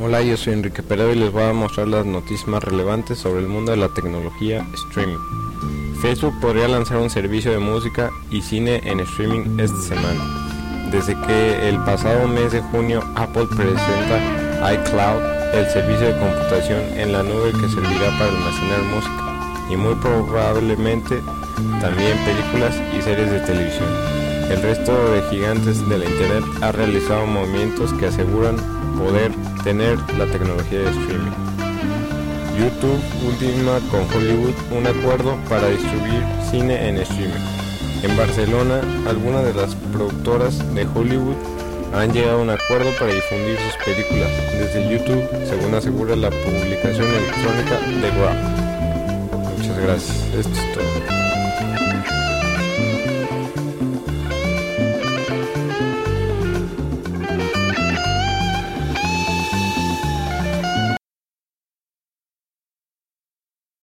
Hola, yo soy Enrique Peredo y les voy a mostrar las noticias más relevantes sobre el mundo de la tecnología streaming. Facebook podría lanzar un servicio de música y cine en streaming esta semana. Desde que el pasado mes de junio Apple presenta iCloud, el servicio de computación en la nube que servirá para almacenar música y muy probablemente también películas y series de televisión. El resto de gigantes de la internet ha realizado movimientos que aseguran poder tener la tecnología de streaming. YouTube ultima con Hollywood un acuerdo para distribuir cine en streaming. En Barcelona, algunas de las productoras de Hollywood han llegado a un acuerdo para difundir sus películas desde YouTube, según asegura la publicación electrónica The Graph. Muchas gracias. Esto es todo.